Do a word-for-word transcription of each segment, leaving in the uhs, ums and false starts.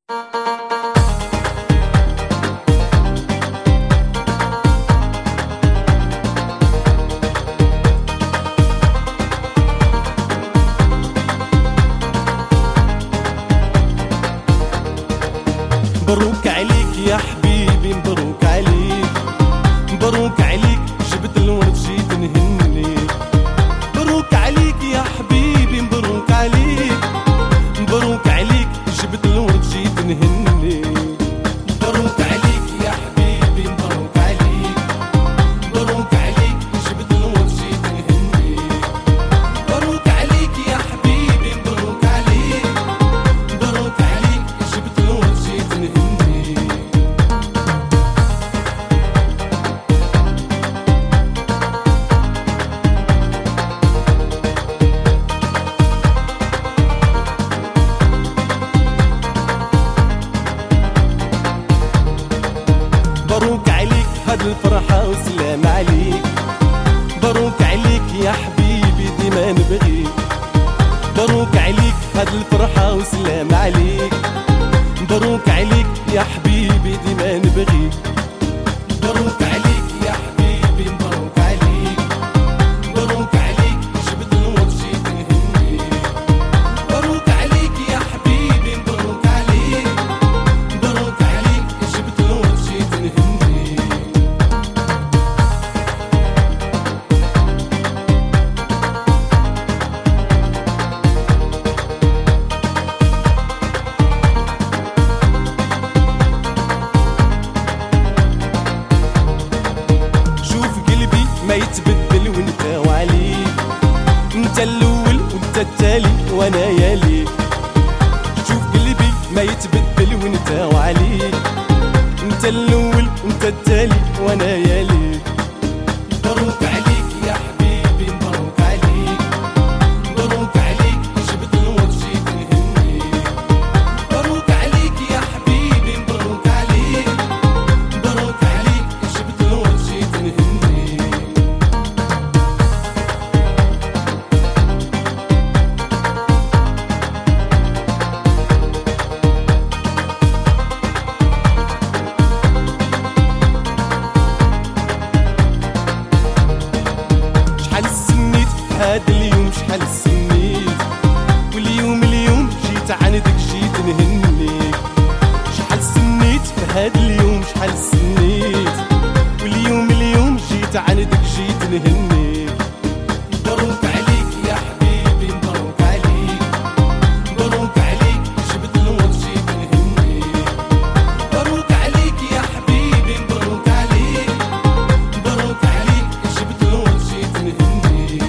مبروك عليك يا حبيبي، مبروك عليك، مبروك عليك، جبت الورد جيت نهنيك. مبروك عليك يا حبيبي، مبروك عليك، مبروك عليك، جبت الورد جيت نهنيك. مبروك عليك يا حبيبي، مبروك عليك، مبروك عليك، جبت الورد جيت نهنيك. مبروك عليك يا حبيبي، مبروك عليك، مبروك عليك، جبت الورد جيت نهنيك. مبروك عليك هاد الفرحة وسلام عليك. مبروك عليك يا حبيبي ديما نبغيك. مبروك عليك هاد الفرحة وسلام عليك. مبروك عليك يا حبيبي ديما نبغيك. مبروك عليك يا حبيبي، مبروك عليك، مبروك عليك، جبت الورد جيت نهنيك. مبروك عليك يا حبيبي، مبروك عليك، مبروك عليك، جبت الورد جيت نهنيك. ما يتبدل وانت وعليك، انت الاول وانت التالي وانا ياليك. شوف قلبي ما يتبدل وانت وعليك، انت الاول وانت التالي وانا ياليك. مبروك عليك يا حبيبي، مبروك عليك، مبروك عليك، جبت الورد جيت نهنيك. مبروك عليك يا حبيبي، مبروك عليك، مبروك عليك، جبت الورد جيت نهنيك. هاد اليوم شحال سنيت، واليوم اليوم جيت عندك جيت نهنيك. شحال سنيت في هاد اليوم شحال سنيت، واليوم اليوم جيت عندك جيت نهنيك. مبروك عليك يا حبيبي، مبروك عليك، مبروك عليك، جبت الورد جيت نهنيك. مبروك عليك يا حبيبي، مبروك عليك، مبروك عليك، جبت الورد جيت نهنيك.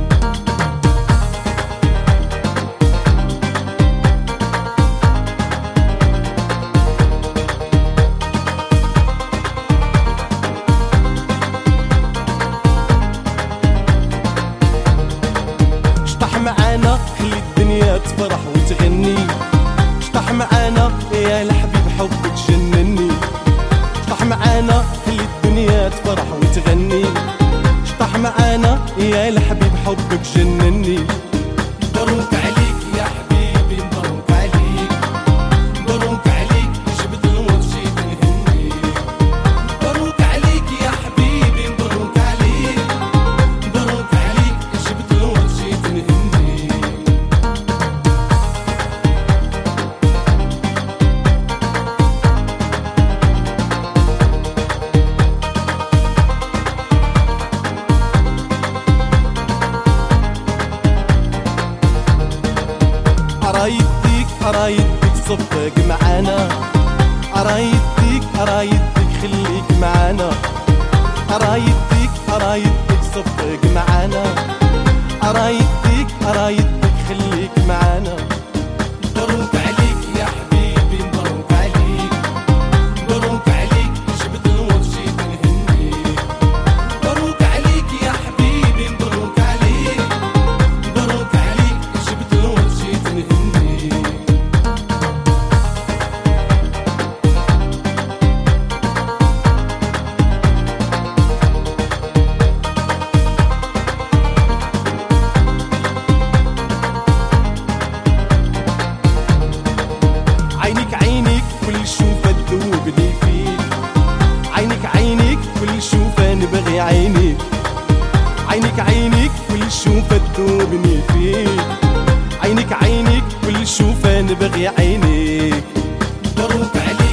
معانا خلي الدنيا تفرح وتغني. اشطح معانا يا الحبيب حبك جنني. اشطح معانا خلي الدنيا تفرح وتغني. اشطح معانا يا الحبيب حبك جنني. مبروك عليك يا حبيبي، مبروك عليك، مبروك عليك، جبت الورد جيت نهنيك. مبروك عليك يا حبيبي، مبروك عليك، مبروك عليك، جبت الورد جيت نهنيك. أرايدك أرايدك صفق معانا. أرايدك أرايدك خليك معانا. أرايدك أرايدك صفق معانا. أرايدك أرايدك خليك معانا. مبروك عليك يا حبيبي، مبروك عليك، مبروك عليك، جبت الورد جيت نهنيك. مبروك عليك يا حبيبي، مبروك عليك، مبروك عليك، جبت الورد جيت نهنيك. عينيك عيني كل شوفة تذوبني فيك. عينك عينك كل شوفة نبغي عينيك. عينك عينك كل شوفة تذوبني فيك. عينك عينك كل شوفة نبغي عينيك. مبروك عليك